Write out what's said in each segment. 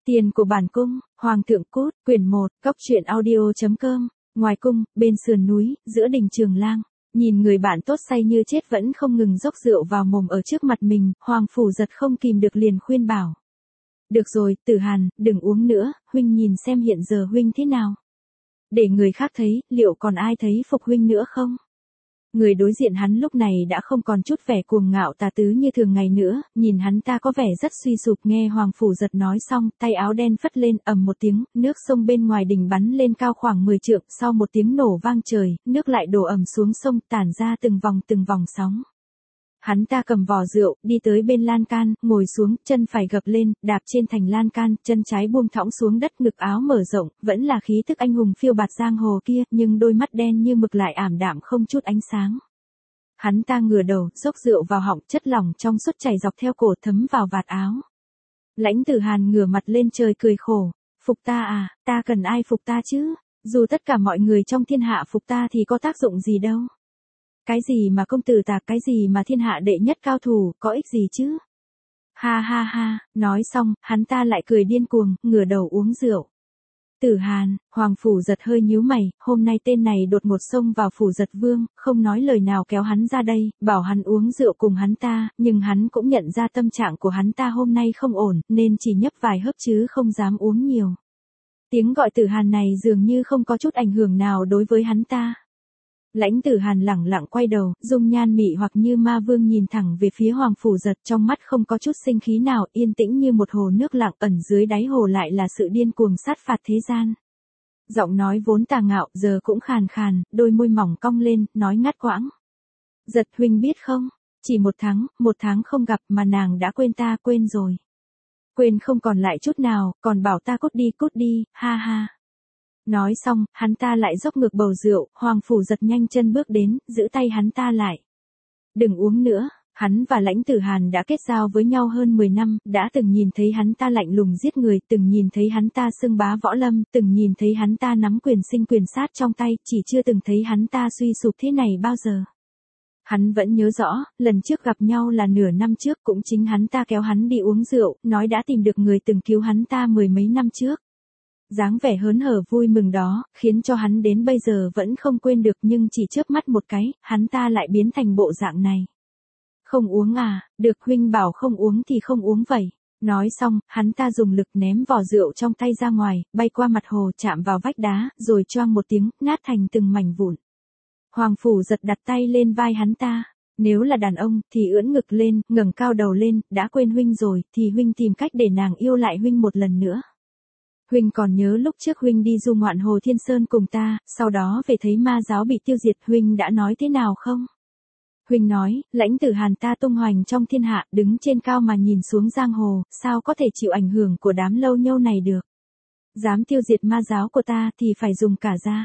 Tiền của bản cung, Hoàng thượng cút, quyển 1, Cóc truyện audio.com, ngoài cung, bên sườn núi, giữa đình Trường Lang, nhìn người bạn tốt say như chết vẫn không ngừng dốc rượu vào mồm ở trước mặt mình, Hoàng Phủ Giật không kìm được liền khuyên bảo. Được rồi, Tử Hàn, đừng uống nữa, huynh nhìn xem hiện giờ huynh thế nào. Để người khác thấy, liệu còn ai thấy phục huynh nữa không? Người đối diện hắn lúc này đã không còn chút vẻ cuồng ngạo tà tứ như thường ngày nữa, nhìn hắn ta có vẻ rất suy sụp. Nghe Hoàng Phủ Giật nói xong, tay áo đen phất lên, ầm một tiếng, nước sông bên ngoài đình bắn lên cao khoảng 10 trượng, sau một tiếng nổ vang trời, nước lại đổ ầm xuống sông, tản ra từng vòng sóng. Hắn ta cầm vò rượu, đi tới bên lan can, ngồi xuống, chân phải gập lên, đạp trên thành lan can, chân trái buông thõng xuống đất, ngực áo mở rộng, vẫn là khí tức anh hùng phiêu bạt giang hồ kia, nhưng đôi mắt đen như mực lại ảm đạm không chút ánh sáng. Hắn ta ngửa đầu, dốc rượu vào họng, chất lỏng trong suốt chảy dọc theo cổ thấm vào vạt áo. Lãnh Tử Hàn ngửa mặt lên trời cười khổ, phục ta à, ta cần ai phục ta chứ, dù tất cả mọi người trong thiên hạ phục ta thì có tác dụng gì đâu. Cái gì mà công tử tạc, cái gì mà thiên hạ đệ nhất cao thủ, có ích gì chứ? Ha ha ha, nói xong, hắn ta lại cười điên cuồng, ngửa đầu uống rượu. Tử Hàn, Hoàng Phủ Giật hơi nhíu mày, hôm nay tên này đột ngột xông vào Phủ Giật Vương, không nói lời nào kéo hắn ra đây, bảo hắn uống rượu cùng hắn ta, nhưng hắn cũng nhận ra tâm trạng của hắn ta hôm nay không ổn, nên chỉ nhấp vài hớp chứ không dám uống nhiều. Tiếng gọi Tử Hàn này dường như không có chút ảnh hưởng nào đối với hắn ta. Lãnh Tử Hàn lẳng lặng quay đầu, dung nhan mị hoặc như ma vương nhìn thẳng về phía Hoàng Phủ Giật, trong mắt không có chút sinh khí nào, yên tĩnh như một hồ nước lặng, ẩn dưới đáy hồ lại là sự điên cuồng sát phạt thế gian. Giọng nói vốn tà ngạo, giờ cũng khàn khàn, đôi môi mỏng cong lên, nói ngắt quãng. Giật huynh biết không, chỉ một tháng không gặp mà nàng đã quên ta, quên rồi. Quên không còn lại chút nào, còn bảo ta cút đi, ha ha. Nói xong, hắn ta lại dốc ngược bầu rượu, Hoàng Phủ Giật nhanh chân bước đến, giữ tay hắn ta lại. Đừng uống nữa, hắn và Lãnh Tử Hàn đã kết giao với nhau hơn 10 năm, đã từng nhìn thấy hắn ta lạnh lùng giết người, từng nhìn thấy hắn ta xưng bá võ lâm, từng nhìn thấy hắn ta nắm quyền sinh quyền sát trong tay, chỉ chưa từng thấy hắn ta suy sụp thế này bao giờ. Hắn vẫn nhớ rõ, lần trước gặp nhau là nửa năm trước, cũng chính hắn ta kéo hắn đi uống rượu, nói đã tìm được người từng cứu hắn ta 10 mấy năm trước. Dáng vẻ hớn hở vui mừng đó, khiến cho hắn đến bây giờ vẫn không quên được, nhưng chỉ chớp mắt một cái, hắn ta lại biến thành bộ dạng này. Không uống à, được huynh bảo không uống thì không uống vậy. Nói xong, hắn ta dùng lực ném vò rượu trong tay ra ngoài, bay qua mặt hồ chạm vào vách đá, rồi choang một tiếng, nát thành từng mảnh vụn. Hoàng Phủ Giật đặt tay lên vai hắn ta. Nếu là đàn ông, thì ưỡn ngực lên, ngẩng cao đầu lên, đã quên huynh rồi, thì huynh tìm cách để nàng yêu lại huynh một lần nữa. Huynh còn nhớ lúc trước huynh đi du ngoạn Hồ Thiên Sơn cùng ta, sau đó về thấy ma giáo bị tiêu diệt, huynh đã nói thế nào không? Huynh nói, Lãnh Tử Hàn ta tung hoành trong thiên hạ, đứng trên cao mà nhìn xuống giang hồ, sao có thể chịu ảnh hưởng của đám lâu nhâu này được? Dám tiêu diệt ma giáo của ta thì phải dùng cả da.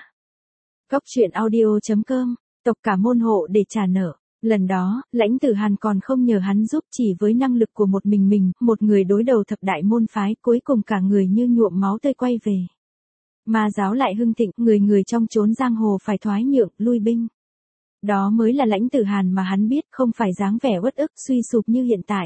Cóc truyện audio.com, tộc cả môn hộ để trả nợ. Lần đó, Lãnh Tử Hàn còn không nhờ hắn giúp, chỉ với năng lực của một mình, một người đối đầu thập đại môn phái, cuối cùng cả người như nhuộm máu tươi quay về. Ma giáo lại hưng thịnh, người trong chốn giang hồ phải thoái nhượng, lui binh. Đó mới là Lãnh Tử Hàn mà hắn biết, không phải dáng vẻ uất ức, suy sụp như hiện tại.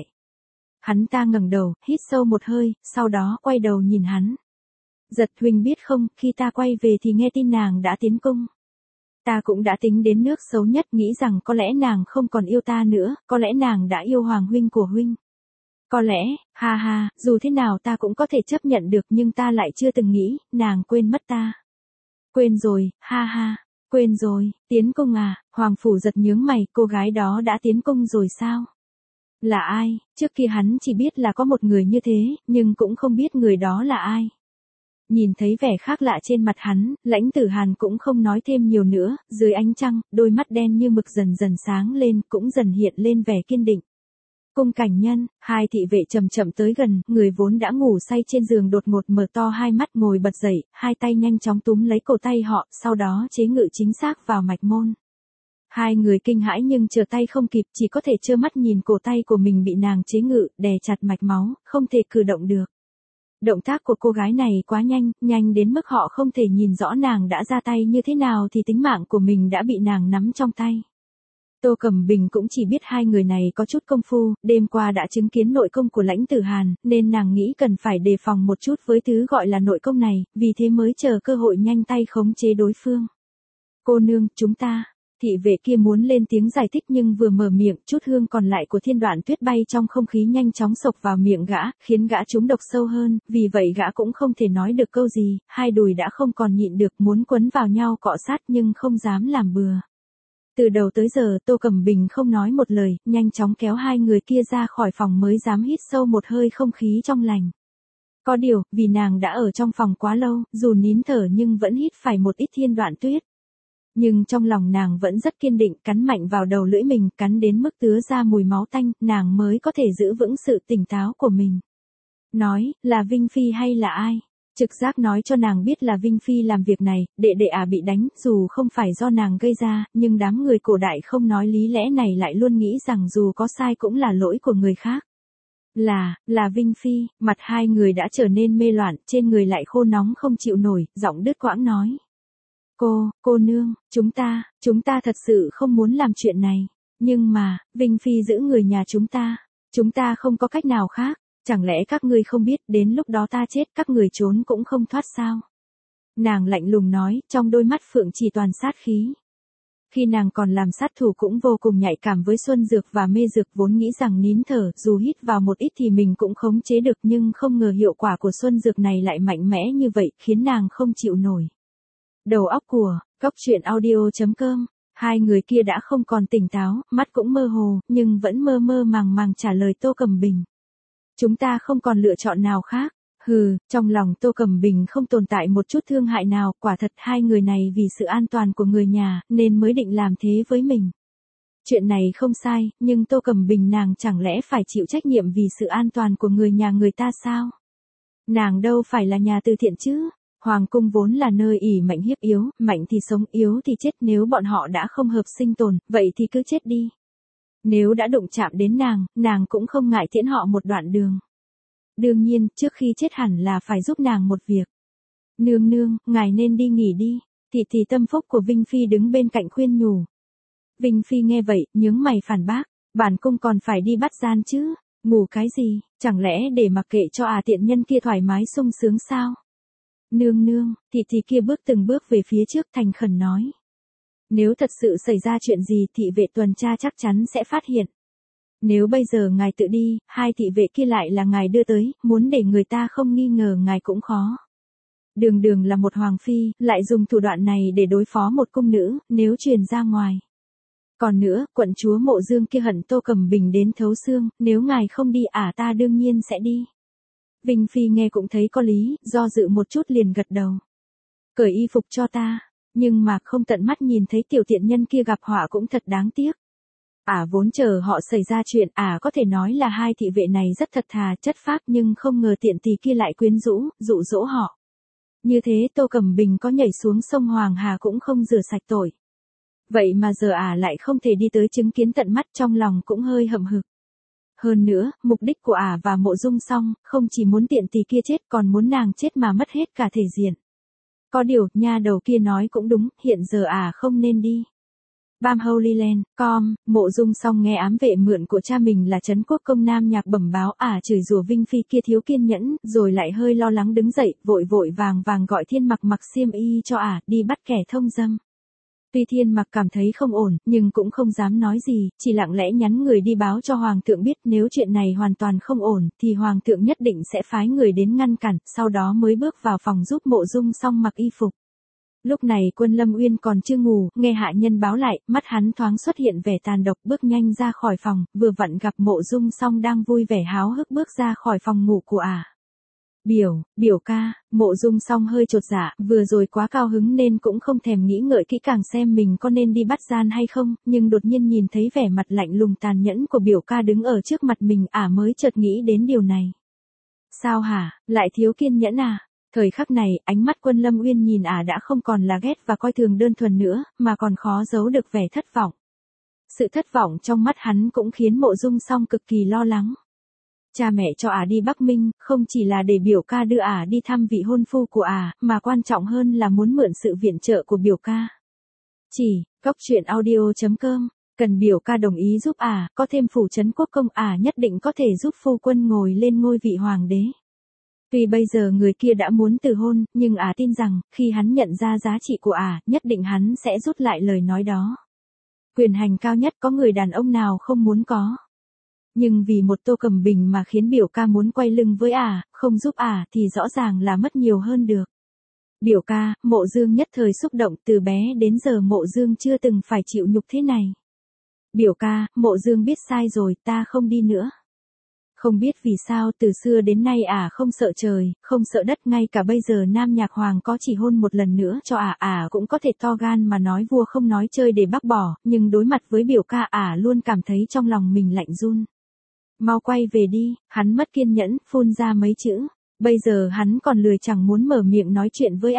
Hắn ta ngẩng đầu, hít sâu một hơi, sau đó quay đầu nhìn hắn. Giật huynh biết không, khi ta quay về thì nghe tin nàng đã tiến cung. Ta cũng đã tính đến nước xấu nhất, nghĩ rằng có lẽ nàng không còn yêu ta nữa, có lẽ nàng đã yêu Hoàng huynh của huynh. Có lẽ, ha ha, dù thế nào ta cũng có thể chấp nhận được, nhưng ta lại chưa từng nghĩ, nàng quên mất ta. Quên rồi, ha ha, quên rồi, tiến cung à, Hoàng Phủ Giật nhướng mày, cô gái đó đã tiến cung rồi sao? Là ai? Trước kia hắn chỉ biết là có một người như thế, nhưng cũng không biết người đó là ai. Nhìn thấy vẻ khác lạ trên mặt hắn, Lãnh Tử Hàn cũng không nói thêm nhiều nữa, dưới ánh trăng, đôi mắt đen như mực dần dần sáng lên, cũng dần hiện lên vẻ kiên định. Cung Cảnh Nhân, hai thị vệ chậm chậm tới gần, người vốn đã ngủ say trên giường đột ngột mở to hai mắt ngồi bật dậy, hai tay nhanh chóng túm lấy cổ tay họ, sau đó chế ngự chính xác vào mạch môn. Hai người kinh hãi nhưng trở tay không kịp, chỉ có thể trơ mắt nhìn cổ tay của mình bị nàng chế ngự, đè chặt mạch máu, không thể cử động được. Động tác của cô gái này quá nhanh đến mức họ không thể nhìn rõ nàng đã ra tay như thế nào thì tính mạng của mình đã bị nàng nắm trong tay. Tô Cẩm Bình cũng chỉ biết hai người này có chút công phu, đêm qua đã chứng kiến nội công của Lãnh Tử Hàn, nên nàng nghĩ cần phải đề phòng một chút với thứ gọi là nội công này, vì thế mới chờ cơ hội nhanh tay khống chế đối phương. Cô nương, chúng ta. Thị vệ kia muốn lên tiếng giải thích nhưng vừa mở miệng, chút hương còn lại của Thiên Đoạn Tuyết bay trong không khí nhanh chóng xộc vào miệng gã, khiến gã trúng độc sâu hơn, vì vậy gã cũng không thể nói được câu gì, hai đùi đã không còn nhịn được muốn quấn vào nhau cọ sát nhưng không dám làm bừa. Từ đầu tới giờ Tô Cẩm Bình không nói một lời, nhanh chóng kéo hai người kia ra khỏi phòng mới dám hít sâu một hơi không khí trong lành. Có điều, vì nàng đã ở trong phòng quá lâu, dù nín thở nhưng vẫn hít phải một ít Thiên Đoạn Tuyết. Nhưng trong lòng nàng vẫn rất kiên định, cắn mạnh vào đầu lưỡi mình, cắn đến mức tứa ra mùi máu tanh, nàng mới có thể giữ vững sự tỉnh táo của mình. Nói, là Vinh Phi hay là ai? Trực giác nói cho nàng biết là Vinh Phi làm việc này, đệ đệ bị đánh, dù không phải do nàng gây ra, nhưng đám người cổ đại không nói lý lẽ này lại luôn nghĩ rằng dù có sai cũng là lỗi của người khác. Là Vinh Phi, mặt hai người đã trở nên mê loạn, trên người lại khô nóng không chịu nổi, giọng đứt quãng nói. Cô nương, chúng ta thật sự không muốn làm chuyện này. Nhưng mà, Vinh Phi giữ người nhà chúng ta không có cách nào khác. Chẳng lẽ các ngươi không biết đến lúc đó ta chết các người trốn cũng không thoát sao? Nàng lạnh lùng nói, trong đôi mắt phượng chỉ toàn sát khí. Khi nàng còn làm sát thủ cũng vô cùng nhạy cảm với xuân dược và mê dược, vốn nghĩ rằng nín thở, dù hít vào một ít thì mình cũng khống chế được, nhưng không ngờ hiệu quả của xuân dược này lại mạnh mẽ như vậy, khiến nàng không chịu nổi. Đầu óc của Cóc Truyện Audio.com. Hai người kia đã không còn tỉnh táo, mắt cũng mơ hồ, nhưng vẫn mơ mơ màng màng trả lời Tô Cẩm Bình. Chúng ta không còn lựa chọn nào khác. Trong lòng Tô Cẩm Bình không tồn tại một chút thương hại nào, quả thật hai người này vì sự an toàn của người nhà, nên mới định làm thế với mình. Chuyện này không sai, nhưng Tô Cẩm Bình nàng chẳng lẽ phải chịu trách nhiệm vì sự an toàn của người nhà người ta sao? Nàng đâu phải là nhà từ thiện chứ? Hoàng cung vốn là nơi ỷ mạnh hiếp yếu, mạnh thì sống, yếu thì chết, nếu bọn họ đã không hợp sinh tồn, vậy thì cứ chết đi. Nếu đã đụng chạm đến nàng cũng không ngại tiễn họ một đoạn đường. Đương nhiên, trước khi chết hẳn là phải giúp nàng một việc. Nương, ngài nên đi nghỉ đi. Thị Tâm Phúc của Vinh Phi đứng bên cạnh khuyên nhủ. Vinh Phi nghe vậy, nhướng mày phản bác, bản cung còn phải đi bắt gian chứ, ngủ cái gì, chẳng lẽ để mặc kệ cho tiện nhân kia thoải mái sung sướng sao? Nương, thị kia bước từng bước về phía trước thành khẩn nói. Nếu thật sự xảy ra chuyện gì thị vệ tuần tra chắc chắn sẽ phát hiện. Nếu bây giờ ngài tự đi, hai thị vệ kia lại là ngài đưa tới, muốn để người ta không nghi ngờ ngài cũng khó. Đường là một hoàng phi, lại dùng thủ đoạn này để đối phó một cung nữ, nếu truyền ra ngoài. Còn nữa, quận chúa Mộ Dương kia hận Tô Cẩm Bình đến thấu xương, nếu ngài không đi ta đương nhiên sẽ đi. Vinh Phi nghe cũng thấy có lý, do dự một chút liền gật đầu. Cởi y phục cho ta, nhưng mà không tận mắt nhìn thấy tiểu tiện nhân kia gặp họa cũng thật đáng tiếc. Vốn chờ họ xảy ra chuyện, có thể nói là hai thị vệ này rất thật thà, chất phác, nhưng không ngờ tiện tỳ kia lại quyến rũ, dụ dỗ họ. Như thế Tô Cẩm Bình có nhảy xuống sông Hoàng Hà cũng không rửa sạch tội. Vậy mà giờ lại không thể đi tới chứng kiến tận mắt, trong lòng cũng hơi hậm hực. Hơn nữa, mục đích của và Mộ Dung Song, không chỉ muốn tiện tỳ kia chết còn muốn nàng chết mà mất hết cả thể diện. Có điều, nha đầu kia nói cũng đúng, hiện giờ không nên đi. Bam Holy Land, Mộ Dung Song nghe ám vệ mượn của cha mình là Trấn Quốc công Nam Nhạc bẩm báo chửi rủa Vinh Phi kia thiếu kiên nhẫn, rồi lại hơi lo lắng đứng dậy, vội vàng gọi Thiên Mặc mặc xiêm y cho đi bắt kẻ thông dâm. Tuy Thiên Mặc cảm thấy không ổn, nhưng cũng không dám nói gì, chỉ lặng lẽ nhắn người đi báo cho Hoàng thượng biết, nếu chuyện này hoàn toàn không ổn, thì Hoàng thượng nhất định sẽ phái người đến ngăn cản, sau đó mới bước vào phòng giúp Mộ Dung Song mặc y phục. Lúc này Quân Lâm Uyên còn chưa ngủ, nghe hạ nhân báo lại, mắt hắn thoáng xuất hiện vẻ tàn độc, bước nhanh ra khỏi phòng, vừa vặn gặp Mộ Dung Song đang vui vẻ háo hức bước ra khỏi phòng ngủ của Biểu ca. Mộ Dung Song hơi chột dạ, vừa rồi quá cao hứng nên cũng không thèm nghĩ ngợi kỹ càng xem mình có nên đi bắt gian hay không, nhưng đột nhiên nhìn thấy vẻ mặt lạnh lùng tàn nhẫn của biểu ca đứng ở trước mặt mình, mới chợt nghĩ đến điều này. Sao hả, lại thiếu kiên nhẫn Thời khắc này, ánh mắt Quân Lâm Uyên nhìn đã không còn là ghét và coi thường đơn thuần nữa, mà còn khó giấu được vẻ thất vọng. Sự thất vọng trong mắt hắn cũng khiến Mộ Dung Song cực kỳ lo lắng. Cha mẹ cho đi Bắc Minh, không chỉ là để biểu ca đưa đi thăm vị hôn phu của mà quan trọng hơn là muốn mượn sự viện trợ của biểu ca. Cóc Truyện Audio.com Cần biểu ca đồng ý giúp có thêm phủ trấn quốc công nhất định có thể giúp phu quân ngồi lên ngôi vị hoàng đế. Tuy bây giờ người kia đã muốn từ hôn, nhưng tin rằng, khi hắn nhận ra giá trị của nhất định hắn sẽ rút lại lời nói đó. Quyền hành cao nhất có người đàn ông nào không muốn có. Nhưng vì một Tô Cẩm Bình mà khiến biểu ca muốn quay lưng với không giúp thì rõ ràng là mất nhiều hơn được. Biểu ca, Mộ Dương nhất thời xúc động, từ bé đến giờ Mộ Dương chưa từng phải chịu nhục thế này. Biểu ca, Mộ Dương biết sai rồi, ta không đi nữa. Không biết vì sao từ xưa đến nay không sợ trời, không sợ đất, ngay cả bây giờ Nam Nhạc Hoàng có chỉ hôn một lần nữa cho cũng có thể to gan mà nói vua không nói chơi để bác bỏ, nhưng đối mặt với biểu ca luôn cảm thấy trong lòng mình lạnh run. Mau quay về đi, hắn mất kiên nhẫn, phun ra mấy chữ. Bây giờ hắn còn lười chẳng muốn mở miệng nói chuyện với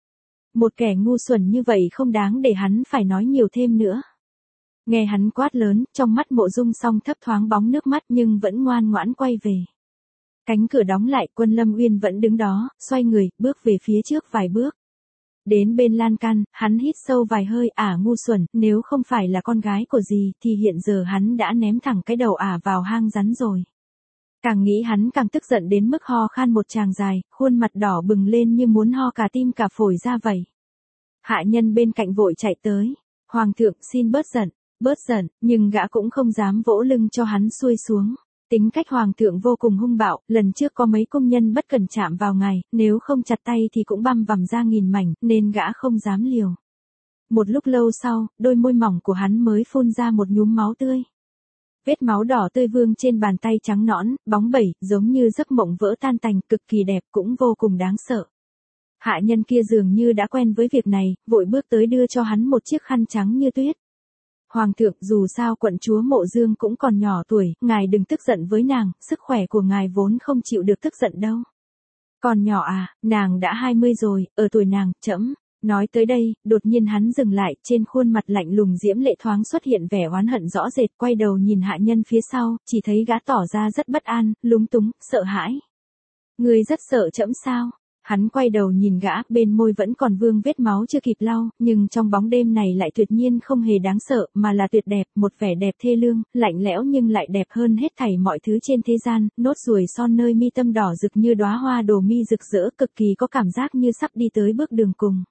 Một kẻ ngu xuẩn như vậy không đáng để hắn phải nói nhiều thêm nữa. Nghe hắn quát lớn, trong mắt Mộ Dung Song thấp thoáng bóng nước mắt nhưng vẫn ngoan ngoãn quay về. Cánh cửa đóng lại, Quân Lâm Uyên vẫn đứng đó, xoay người, bước về phía trước vài bước. Đến bên lan can, hắn hít sâu vài hơi, ngu xuẩn, nếu không phải là con gái của dì thì hiện giờ hắn đã ném thẳng cái đầu vào hang rắn rồi. Càng nghĩ hắn càng tức giận đến mức ho khan một tràng dài, khuôn mặt đỏ bừng lên như muốn ho cả tim cả phổi ra vậy. Hạ nhân bên cạnh vội chạy tới. Hoàng thượng xin bớt giận, nhưng gã cũng không dám vỗ lưng cho hắn xuôi xuống. Tính cách hoàng thượng vô cùng hung bạo, lần trước có mấy công nhân bất cẩn chạm vào ngài, nếu không chặt tay thì cũng băm vằm ra nghìn mảnh, nên gã không dám liều. Một lúc lâu sau, đôi môi mỏng của hắn mới phun ra một nhúm máu tươi. Vết máu đỏ tươi vương trên bàn tay trắng nõn, bóng bẩy, giống như giấc mộng vỡ tan tành, cực kỳ đẹp, cũng vô cùng đáng sợ. Hạ nhân kia dường như đã quen với việc này, vội bước tới đưa cho hắn một chiếc khăn trắng như tuyết. Hoàng thượng, dù sao quận chúa Mộ Dương cũng còn nhỏ tuổi, ngài đừng tức giận với nàng, sức khỏe của ngài vốn không chịu được tức giận đâu. Còn nhỏ nàng đã 20 rồi, ở tuổi nàng, trẫm. Nói tới đây, đột nhiên hắn dừng lại, trên khuôn mặt lạnh lùng diễm lệ thoáng xuất hiện vẻ oán hận rõ rệt, quay đầu nhìn hạ nhân phía sau, chỉ thấy gã tỏ ra rất bất an, lúng túng, sợ hãi. Ngươi rất sợ trẫm sao? Hắn quay đầu nhìn gã, bên môi vẫn còn vương vết máu chưa kịp lau, nhưng trong bóng đêm này lại tuyệt nhiên không hề đáng sợ, mà là tuyệt đẹp, một vẻ đẹp thê lương, lạnh lẽo nhưng lại đẹp hơn hết thảy mọi thứ trên thế gian, nốt ruồi son nơi mi tâm đỏ rực như đóa hoa đồ mi rực rỡ, cực kỳ có cảm giác như sắp đi tới bước đường cùng.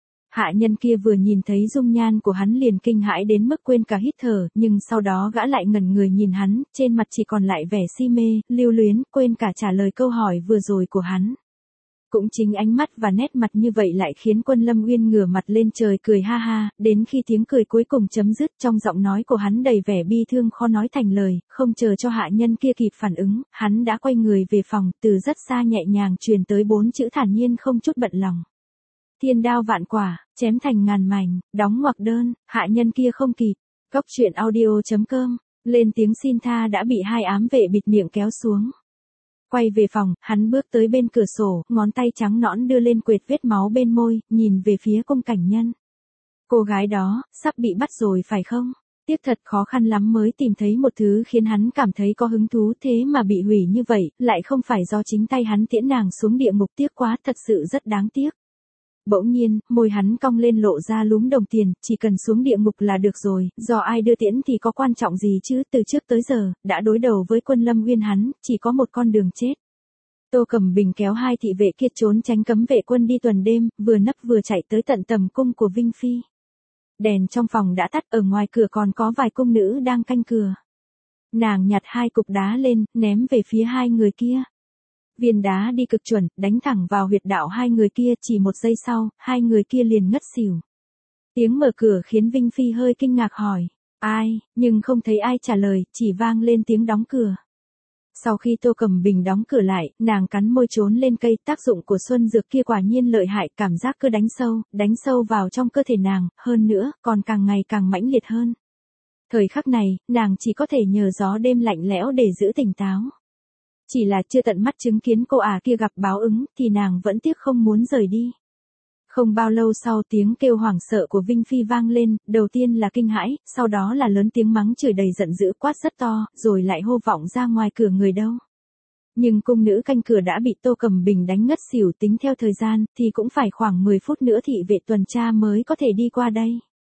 Hạ nhân kia vừa nhìn thấy dung nhan của hắn liền kinh hãi đến mức quên cả hít thở, nhưng sau đó gã lại ngẩn người nhìn hắn, trên mặt chỉ còn lại vẻ si mê, lưu luyến, quên cả trả lời câu hỏi vừa rồi của hắn. Cũng chính ánh mắt và nét mặt như vậy lại khiến Quân Lâm Uyên ngửa mặt lên trời cười ha ha, đến khi tiếng cười cuối cùng chấm dứt, trong giọng nói của hắn đầy vẻ bi thương khó nói thành lời, không chờ cho hạ nhân kia kịp phản ứng, hắn đã quay người về phòng, từ rất xa nhẹ nhàng truyền tới 4 chữ thản nhiên không chút bận lòng. Thiên đao vạn quả, chém thành ngàn mảnh, đóng ngoặc đơn, hạ nhân kia không kịp. Cốc truyện audio.com, lên tiếng xin tha đã bị hai ám vệ bịt miệng kéo xuống. Quay về phòng, hắn bước tới bên cửa sổ, ngón tay trắng nõn đưa lên quệt vết máu bên môi, nhìn về phía Cung Cảnh Nhân. Cô gái đó, sắp bị bắt rồi phải không? Tiếc thật khó khăn lắm mới tìm thấy một thứ khiến hắn cảm thấy có hứng thú, thế mà bị hủy như vậy, lại không phải do chính tay hắn tiễn nàng xuống địa ngục, tiếc quá, thật sự rất đáng tiếc. Bỗng nhiên, môi hắn cong lên lộ ra lúm đồng tiền, chỉ cần xuống địa ngục là được rồi, do ai đưa tiễn thì có quan trọng gì chứ, từ trước tới giờ, đã đối đầu với Quân Lâm Uyên hắn, chỉ có một con đường chết. Tô Cẩm Bình kéo hai thị vệ kia trốn tránh cấm vệ quân đi tuần đêm, vừa nấp vừa chạy tới tận tầm cung của Vinh Phi. Đèn trong phòng đã tắt, ở ngoài cửa còn có vài cung nữ đang canh cửa. Nàng nhặt hai cục đá lên, ném về phía hai người kia. Viên đá đi cực chuẩn, đánh thẳng vào huyệt đạo hai người kia, chỉ một giây sau, hai người kia liền ngất xỉu. Tiếng mở cửa khiến Vinh Phi hơi kinh ngạc hỏi, ai, nhưng không thấy ai trả lời, chỉ vang lên tiếng đóng cửa. Sau khi Tô Cẩm Bình đóng cửa lại, nàng cắn môi trốn lên cây, tác dụng của xuân dược kia quả nhiên lợi hại, cảm giác cứ đánh sâu vào trong cơ thể nàng, hơn nữa, còn càng ngày càng mãnh liệt hơn. Thời khắc này, nàng chỉ có thể nhờ gió đêm lạnh lẽo để giữ tỉnh táo. Chỉ là chưa tận mắt chứng kiến cô kia gặp báo ứng, thì nàng vẫn tiếc không muốn rời đi. Không bao lâu sau tiếng kêu hoảng sợ của Vinh Phi vang lên, đầu tiên là kinh hãi, sau đó là lớn tiếng mắng chửi đầy giận dữ quát rất to, rồi lại hô vọng ra ngoài cửa người đâu. Nhưng cung nữ canh cửa đã bị Tô Cẩm Bình đánh ngất xỉu, tính theo thời gian, thì cũng phải khoảng 10 phút nữa thị vệ tuần tra mới có thể đi qua đây.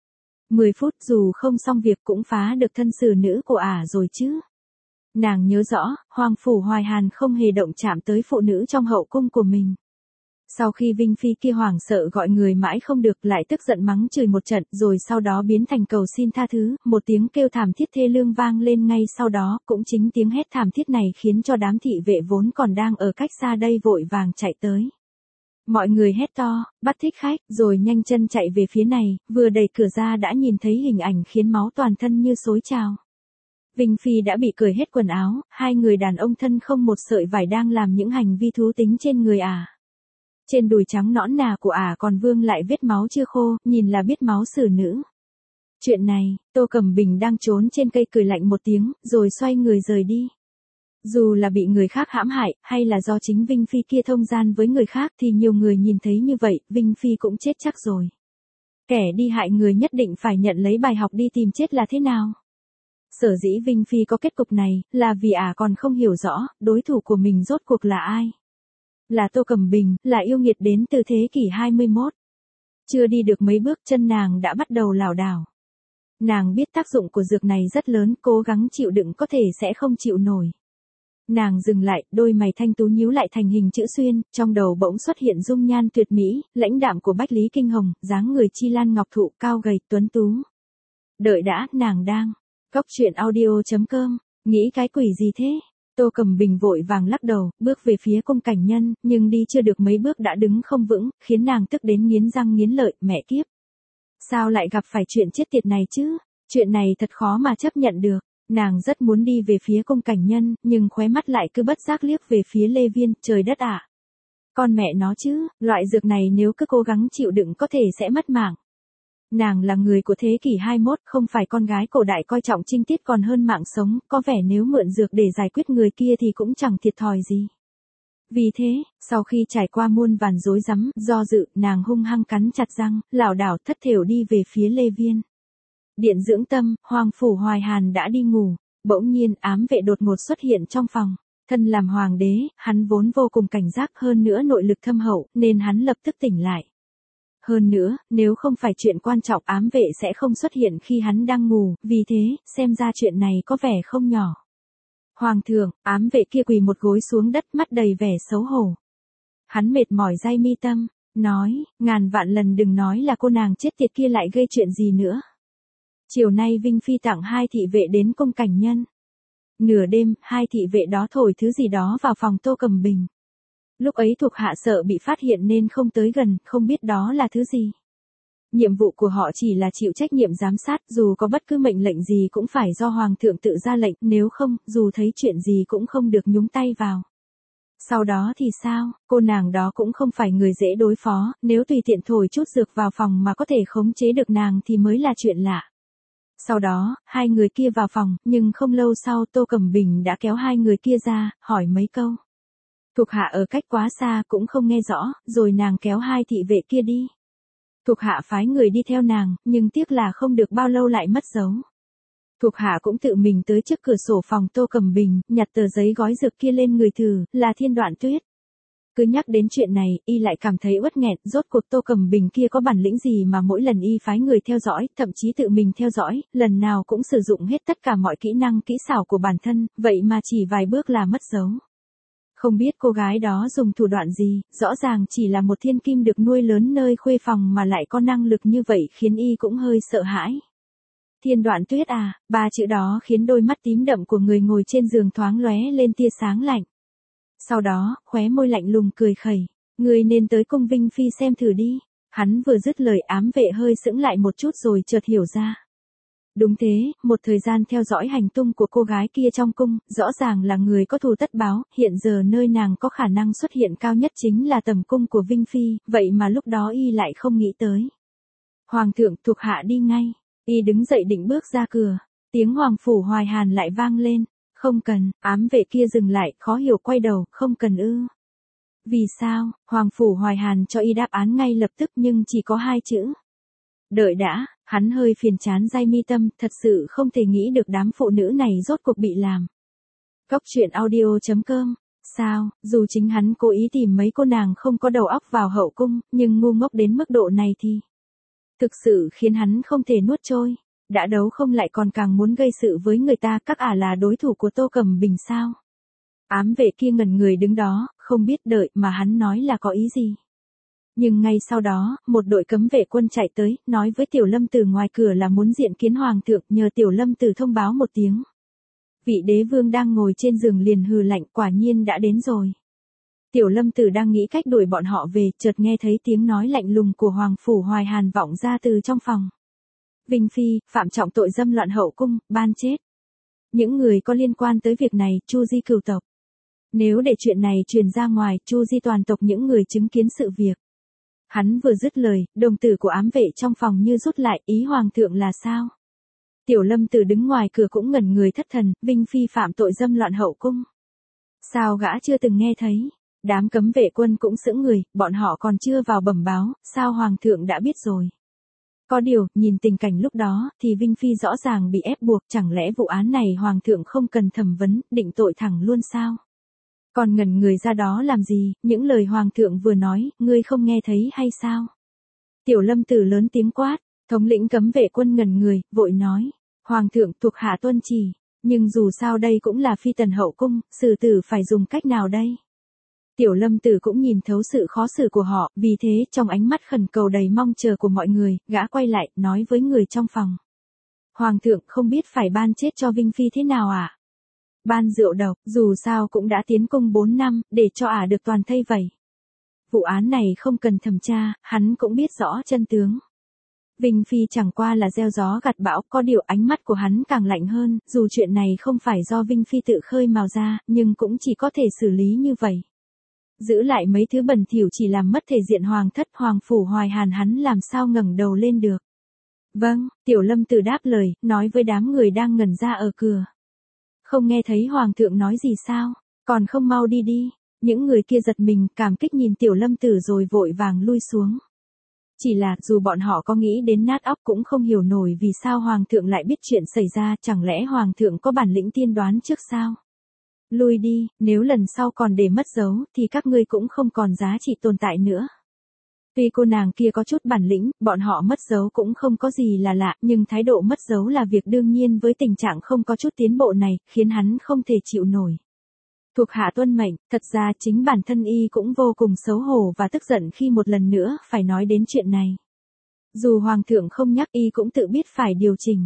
10 phút dù không xong việc cũng phá được thân xử nữ của ả rồi chứ. Nàng nhớ rõ, Hoàng Phủ Hoài Hàn không hề động chạm tới phụ nữ trong hậu cung của mình. Sau khi Vinh Phi kia hoảng sợ gọi người mãi không được, lại tức giận mắng chửi một trận, rồi sau đó biến thành cầu xin tha thứ, một tiếng kêu thảm thiết thê lương vang lên ngay sau đó, cũng chính tiếng hét thảm thiết này khiến cho đám thị vệ vốn còn đang ở cách xa đây vội vàng chạy tới. Mọi người hét to, bắt thích khách, rồi nhanh chân chạy về phía này, vừa đẩy cửa ra đã nhìn thấy hình ảnh khiến máu toàn thân như xối trào. Vinh Phi đã bị cởi hết quần áo, hai người đàn ông thân không một sợi vải đang làm những hành vi thú tính trên người ả. Trên đùi trắng nõn nà của ả còn vương lại vết máu chưa khô, nhìn là biết máu xử nữ. Chuyện này, Tô Cẩm Bình đang trốn trên cây cười lạnh một tiếng, rồi xoay người rời đi. Dù là bị người khác hãm hại, hay là do chính Vinh Phi kia thông gian với người khác thì nhiều người nhìn thấy như vậy, Vinh Phi cũng chết chắc rồi. Kẻ đi hại người nhất định phải nhận lấy bài học đi tìm chết là thế nào. Sở dĩ Vinh Phi có kết cục này, là vì ả còn không hiểu rõ, đối thủ của mình rốt cuộc là ai. Là Tô Cẩm Bình, là yêu nghiệt đến từ thế kỷ 21. Chưa đi được mấy bước chân nàng đã bắt đầu lảo đảo. Nàng biết tác dụng của dược này rất lớn, cố gắng chịu đựng có thể sẽ không chịu nổi. Nàng dừng lại, đôi mày thanh tú nhíu lại thành hình chữ xuyên, trong đầu bỗng xuất hiện dung nhan tuyệt mỹ, lãnh đạm của Bách Lý Kinh Hồng, dáng người chi lan ngọc thụ, cao gầy, tuấn tú. Đợi đã, nàng đang. Cóc truyện audio.com, nghĩ cái quỷ gì thế? Tô Cẩm Bình vội vàng lắc đầu, bước về phía cung cảnh nhân, nhưng đi chưa được mấy bước đã đứng không vững, khiến nàng tức đến nghiến răng nghiến lợi, mẹ kiếp. Sao lại gặp phải chuyện chết tiệt này chứ? Chuyện này thật khó mà chấp nhận được. Nàng rất muốn đi về phía cung cảnh nhân, nhưng khóe mắt lại cứ bất giác liếc về phía Lê Viên, trời đất ạ. Con mẹ nó chứ, loại dược này nếu cứ cố gắng chịu đựng có thể sẽ mất mạng. Nàng là người của thế kỷ 21, không phải con gái cổ đại coi trọng trinh tiết còn hơn mạng sống, có vẻ nếu mượn dược để giải quyết người kia thì cũng chẳng thiệt thòi gì. Vì thế, sau khi trải qua muôn vàn rối rắm, do dự, nàng hung hăng cắn chặt răng, lảo đảo thất thểu đi về phía Lê Viên. Điện dưỡng tâm, Hoàng Phủ Hoài Hàn đã đi ngủ, bỗng nhiên ám vệ đột ngột xuất hiện trong phòng. Thân làm hoàng đế, hắn vốn vô cùng cảnh giác, hơn nữa nội lực thâm hậu, nên hắn lập tức tỉnh lại. Hơn nữa, nếu không phải chuyện quan trọng ám vệ sẽ không xuất hiện khi hắn đang ngủ, vì thế, xem ra chuyện này có vẻ không nhỏ. Hoàng thượng, ám vệ kia quỳ một gối xuống đất, mắt đầy vẻ xấu hổ. Hắn mệt mỏi day mi tâm, nói, ngàn vạn lần đừng nói là cô nàng chết tiệt kia lại gây chuyện gì nữa. Chiều nay Vinh Phi tặng 2 thị vệ đến cung cảnh nhân. Nửa đêm, 2 thị vệ đó thổi thứ gì đó vào phòng Tô Cẩm Bình. Lúc ấy thuộc hạ sợ bị phát hiện nên không tới gần, không biết đó là thứ gì. Nhiệm vụ của họ chỉ là chịu trách nhiệm giám sát, dù có bất cứ mệnh lệnh gì cũng phải do Hoàng thượng tự ra lệnh, nếu không, dù thấy chuyện gì cũng không được nhúng tay vào. Sau đó thì sao, cô nàng đó cũng không phải người dễ đối phó, nếu tùy tiện thổi chút dược vào phòng mà có thể khống chế được nàng thì mới là chuyện lạ. Sau đó, 2 người kia vào phòng, nhưng không lâu sau Tô Cẩm Bình đã kéo 2 người kia ra, hỏi mấy câu. Thuộc hạ ở cách quá xa cũng không nghe rõ, rồi nàng kéo 2 thị vệ kia đi. Thuộc hạ phái người đi theo nàng, nhưng tiếc là không được bao lâu lại mất dấu. Thuộc hạ cũng tự mình tới trước cửa sổ phòng Tô Cẩm Bình, nhặt tờ giấy gói dược kia lên người thử, là Thiên Đoạn Tuyết. Cứ nhắc đến chuyện này, y lại cảm thấy uất nghẹn, rốt cuộc Tô Cẩm Bình kia có bản lĩnh gì mà mỗi lần y phái người theo dõi, thậm chí tự mình theo dõi, lần nào cũng sử dụng hết tất cả mọi kỹ năng kỹ xảo của bản thân, vậy mà chỉ vài bước là mất dấu. Không biết cô gái đó dùng thủ đoạn gì, rõ ràng chỉ là một thiên kim được nuôi lớn nơi khuê phòng mà lại có năng lực như vậy khiến y cũng hơi sợ hãi. Thiên Đoạn Tuyết à, 3 chữ đó khiến đôi mắt tím đậm của người ngồi trên giường thoáng lóe lên tia sáng lạnh. Sau đó, khóe môi lạnh lùng cười khẩy, người nên tới cung Vinh Phi xem thử đi. Hắn vừa dứt lời ám vệ hơi sững lại một chút rồi chợt hiểu ra. Đúng thế, một thời gian theo dõi hành tung của cô gái kia trong cung, rõ ràng là người có thù tất báo, hiện giờ nơi nàng có khả năng xuất hiện cao nhất chính là tầm cung của Vinh Phi, vậy mà lúc đó y lại không nghĩ tới. Hoàng thượng, thuộc hạ đi ngay, y đứng dậy định bước ra cửa, tiếng Hoàng Phủ Hoài Hàn lại vang lên, không cần, ám vệ kia dừng lại, khó hiểu quay đầu, không cần ư. Vì sao, Hoàng Phủ Hoài Hàn cho y đáp án ngay lập tức nhưng chỉ có 2 chữ. Đợi đã, hắn hơi phiền chán day mi tâm, thật sự không thể nghĩ được đám phụ nữ này rốt cuộc bị làm. Cóc truyện audio.com, sao, dù chính hắn cố ý tìm mấy cô nàng không có đầu óc vào hậu cung, nhưng ngu ngốc đến mức độ này thì. thực sự khiến hắn không thể nuốt trôi. Đã đấu không lại còn càng muốn gây sự với người ta, các ả là đối thủ của Tô Cẩm Bình sao? Ám vệ kia ngẩn người đứng đó, không biết đợi mà hắn nói là có ý gì. Nhưng ngay sau đó, một đội cấm vệ quân chạy tới, nói với Tiểu Lâm Tử ngoài cửa là muốn diện kiến hoàng thượng, nhờ Tiểu Lâm Tử thông báo một tiếng. Vị đế vương đang ngồi trên giường liền hừ lạnh, quả nhiên đã đến rồi. Tiểu Lâm Tử đang nghĩ cách đuổi bọn họ về, chợt nghe thấy tiếng nói lạnh lùng của Hoàng Phủ Hoài Hàn vọng ra từ trong phòng. Vinh Phi, phạm trọng tội dâm loạn hậu cung, ban chết. Những người có liên quan tới việc này, chu di cửu tộc. Nếu để chuyện này truyền ra ngoài, chu di toàn tộc những người chứng kiến sự việc. Hắn vừa dứt lời, đồng tử của ám vệ trong phòng như rút lại, ý hoàng thượng là sao? Tiểu Lâm Tử đứng ngoài cửa cũng ngẩn người thất thần, Vinh Phi phạm tội dâm loạn hậu cung. Sao gã chưa từng nghe thấy? Đám cấm vệ quân cũng sững người, bọn họ còn chưa vào bẩm báo, sao hoàng thượng đã biết rồi? Có điều, nhìn tình cảnh lúc đó, thì Vinh Phi rõ ràng bị ép buộc, chẳng lẽ vụ án này hoàng thượng không cần thẩm vấn, định tội thẳng luôn sao? Còn ngẩn người ra đó làm gì, những lời hoàng thượng vừa nói, ngươi không nghe thấy hay sao? Tiểu Lâm Tử lớn tiếng quát, thống lĩnh cấm vệ quân ngẩn người, vội nói, hoàng thượng thuộc hạ tuân chỉ, nhưng dù sao đây cũng là phi tần hậu cung, xử tử phải dùng cách nào đây? Tiểu Lâm Tử cũng nhìn thấu sự khó xử của họ, vì thế trong ánh mắt khẩn cầu đầy mong chờ của mọi người, gã quay lại, nói với người trong phòng. Hoàng thượng không biết phải ban chết cho Vinh Phi thế nào à? Ban rượu độc, dù sao cũng đã tiến cung 4 năm, để cho ả được toàn thây vẩy. Vụ án này không cần thẩm tra, hắn cũng biết rõ chân tướng. Vinh Phi chẳng qua là gieo gió gặt bão, có điều ánh mắt của hắn càng lạnh hơn, dù chuyện này không phải do Vinh Phi tự khơi mào ra, nhưng cũng chỉ có thể xử lý như vậy. Giữ lại mấy thứ bẩn thỉu chỉ làm mất thể diện hoàng thất, Hoàng Phủ Hoài Hàn hắn làm sao ngẩng đầu lên được. Vâng, Tiểu Lâm Tử đáp lời, nói với đám người đang ngẩn ra ở cửa. Không nghe thấy hoàng thượng nói gì sao, còn không mau đi đi. Những người kia giật mình, cảm kích nhìn Tiểu Lâm Tử rồi vội vàng lui xuống. Chỉ là, dù bọn họ có nghĩ đến nát óc cũng không hiểu nổi vì sao hoàng thượng lại biết chuyện xảy ra, chẳng lẽ hoàng thượng có bản lĩnh tiên đoán trước sao? Lui đi, nếu lần sau còn để mất dấu, thì các ngươi cũng không còn giá trị tồn tại nữa. Tuy cô nàng kia có chút bản lĩnh, bọn họ mất dấu cũng không có gì là lạ, nhưng thái độ mất dấu là việc đương nhiên với tình trạng không có chút tiến bộ này, khiến hắn không thể chịu nổi. Thuộc hạ tuân mệnh, thật ra chính bản thân y cũng vô cùng xấu hổ và tức giận khi một lần nữa phải nói đến chuyện này. Dù hoàng thượng không nhắc y cũng tự biết phải điều chỉnh.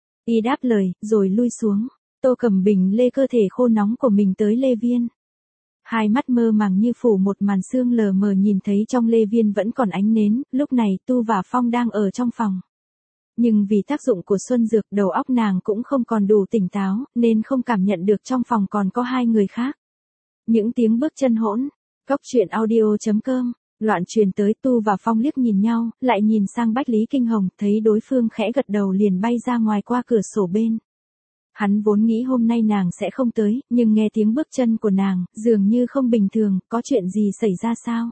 Y đáp lời, rồi lui xuống. Tô Cẩm Bình lê cơ thể khô nóng của mình tới lê viên. Hai mắt mơ màng như phủ một màn sương lờ mờ nhìn thấy trong lê viên vẫn còn ánh nến, lúc này Tu và Phong đang ở trong phòng. Nhưng vì tác dụng của xuân dược đầu óc nàng cũng không còn đủ tỉnh táo, nên không cảm nhận được trong phòng còn có hai người khác. Những tiếng bước chân hỗn, Cốc Truyện Audio.com, loạn truyền tới. Tu và Phong liếc nhìn nhau, lại nhìn sang Bách Lý Kinh Hồng, thấy đối phương khẽ gật đầu liền bay ra ngoài qua cửa sổ bên. Hắn vốn nghĩ hôm nay nàng sẽ không tới, nhưng nghe tiếng bước chân của nàng, dường như không bình thường, có chuyện gì xảy ra sao?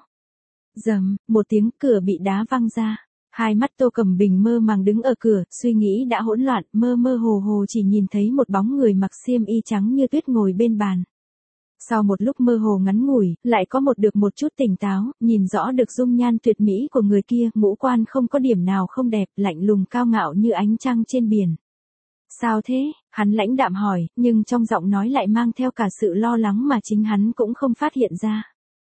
Rầm, một tiếng cửa bị đá văng ra. Hai mắt Tô Cẩm Bình mơ màng đứng ở cửa, suy nghĩ đã hỗn loạn, mơ mơ hồ hồ chỉ nhìn thấy một bóng người mặc xiêm y trắng như tuyết ngồi bên bàn. Sau một lúc mơ hồ ngắn ngủi, lại có được một chút tỉnh táo, nhìn rõ được dung nhan tuyệt mỹ của người kia, ngũ quan không có điểm nào không đẹp, lạnh lùng cao ngạo như ánh trăng trên biển. Sao thế? Hắn lãnh đạm hỏi, nhưng trong giọng nói lại mang theo cả sự lo lắng mà chính hắn cũng không phát hiện ra.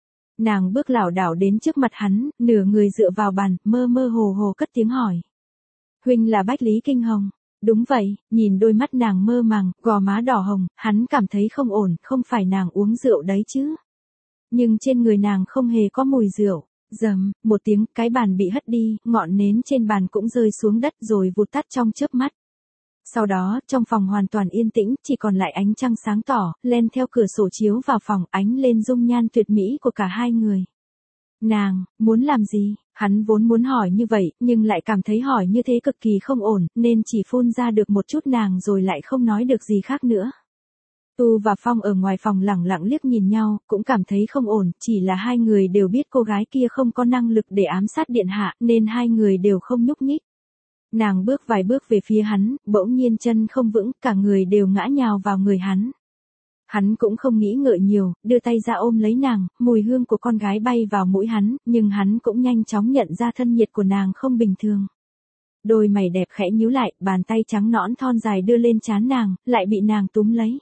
Nàng bước lảo đảo đến trước mặt hắn, nửa người dựa vào bàn, mơ mơ hồ hồ cất tiếng hỏi. Huynh là Bách Lý Kinh Hồng. Đúng vậy, nhìn đôi mắt nàng mơ màng, gò má đỏ hồng, hắn cảm thấy không ổn, không phải nàng uống rượu đấy chứ. Nhưng trên người nàng không hề có mùi rượu. Rầm, một tiếng, cái bàn bị hất đi, ngọn nến trên bàn cũng rơi xuống đất rồi vụt tắt trong chớp mắt. Sau đó, trong phòng hoàn toàn yên tĩnh, chỉ còn lại ánh trăng sáng tỏ, len theo cửa sổ chiếu vào phòng, ánh lên dung nhan tuyệt mỹ của cả hai người. Nàng, muốn làm gì? Hắn vốn muốn hỏi như vậy, nhưng lại cảm thấy hỏi như thế cực kỳ không ổn, nên chỉ phun ra được một chút nàng rồi lại không nói được gì khác nữa. Tu và Phong ở ngoài phòng lẳng lặng liếc nhìn nhau, cũng cảm thấy không ổn, chỉ là hai người đều biết cô gái kia không có năng lực để ám sát điện hạ, nên hai người đều không nhúc nhích. Nàng bước vài bước về phía hắn, bỗng nhiên chân không vững, cả người đều ngã nhào vào người hắn. Hắn cũng không nghĩ ngợi nhiều, đưa tay ra ôm lấy nàng, mùi hương của con gái bay vào mũi hắn, nhưng hắn cũng nhanh chóng nhận ra thân nhiệt của nàng không bình thường. Đôi mày đẹp khẽ nhíu lại, bàn tay trắng nõn thon dài đưa lên trán nàng, lại bị nàng túm lấy.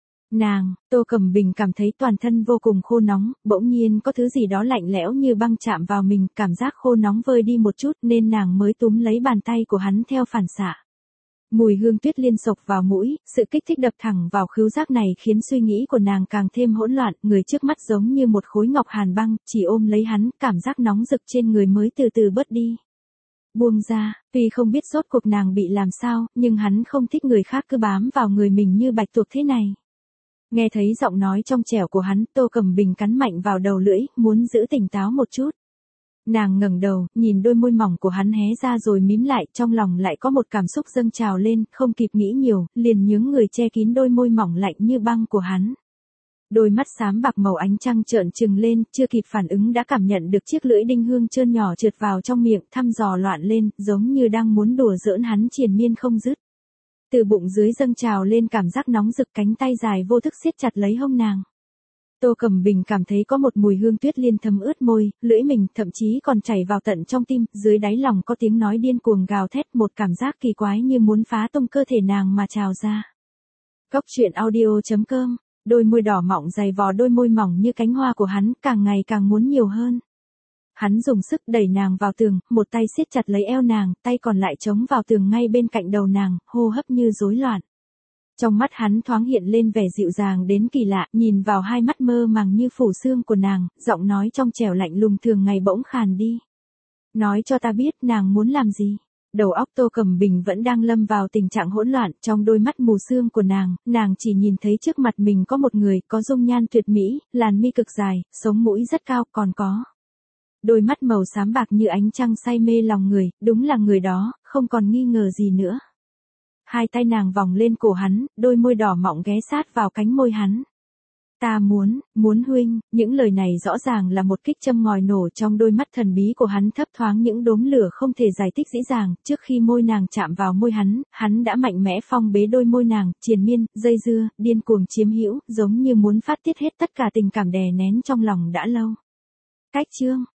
Tô Cẩm Bình cảm thấy toàn thân vô cùng khô nóng, bỗng nhiên có thứ gì đó lạnh lẽo như băng chạm vào mình, cảm giác khô nóng vơi đi một chút nên nàng mới túm lấy bàn tay của hắn theo phản xạ. Mùi hương tuyết liên sộc vào mũi, sự kích thích đập thẳng vào khứu giác này khiến suy nghĩ của nàng càng thêm hỗn loạn, người trước mắt giống như một khối ngọc hàn băng, chỉ ôm lấy hắn, cảm giác nóng rực trên người mới từ từ bớt đi. Buông ra, tuy không biết rốt cuộc nàng bị làm sao, nhưng hắn không thích người khác cứ bám vào người mình như bạch tuộc thế này. Nghe thấy giọng nói trong trẻo của hắn, Tô Cẩm Bình cắn mạnh vào đầu lưỡi, muốn giữ tỉnh táo một chút. Nàng ngẩng đầu, nhìn đôi môi mỏng của hắn hé ra rồi mím lại, trong lòng lại có một cảm xúc dâng trào lên, không kịp nghĩ nhiều, liền nhướng người che kín đôi môi mỏng lạnh như băng của hắn. Đôi mắt xám bạc màu ánh trăng trợn trừng lên, chưa kịp phản ứng đã cảm nhận được chiếc lưỡi đinh hương trơn nhỏ trượt vào trong miệng, thăm dò loạn lên, giống như đang muốn đùa giỡn hắn triền miên không dứt. Từ bụng dưới dâng trào lên cảm giác nóng rực, cánh tay dài vô thức siết chặt lấy hông nàng. Tô Cẩm Bình cảm thấy có một mùi hương tuyết liên thấm ướt môi, lưỡi mình thậm chí còn chảy vào tận trong tim, dưới đáy lòng có tiếng nói điên cuồng gào thét, một cảm giác kỳ quái như muốn phá tung cơ thể nàng mà trào ra. Cốc truyện audio.com, đôi môi đỏ mọng dày vò đôi môi mỏng như cánh hoa của hắn, càng ngày càng muốn nhiều hơn. Hắn dùng sức đẩy nàng vào tường, một tay siết chặt lấy eo nàng, tay còn lại chống vào tường ngay bên cạnh đầu nàng, hô hấp như rối loạn. Trong mắt hắn thoáng hiện lên vẻ dịu dàng đến kỳ lạ, nhìn vào hai mắt mơ màng như phủ xương của nàng, giọng nói trong trẻo lạnh lùng thường ngày bỗng khàn đi. Nói cho ta biết nàng muốn làm gì. Đầu óc Tô Cẩm Bình vẫn đang lâm vào tình trạng hỗn loạn, trong đôi mắt mù sương của nàng chỉ nhìn thấy trước mặt mình có một người, có dung nhan tuyệt mỹ, làn mi cực dài, sống mũi rất cao, còn có đôi mắt màu xám bạc như ánh trăng say mê lòng người, đúng là người đó, không còn nghi ngờ gì nữa. Hai tay nàng vòng lên cổ hắn, đôi môi đỏ mọng ghé sát vào cánh môi hắn. Ta muốn huynh, những lời này rõ ràng là một kích châm ngòi nổ trong đôi mắt thần bí của hắn, thấp thoáng những đốm lửa không thể giải thích dễ dàng, trước khi môi nàng chạm vào môi hắn đã mạnh mẽ phong bế đôi môi nàng, triền miên, dây dưa, điên cuồng chiếm hữu, giống như muốn phát tiết hết tất cả tình cảm đè nén trong lòng đã lâu. Cách chương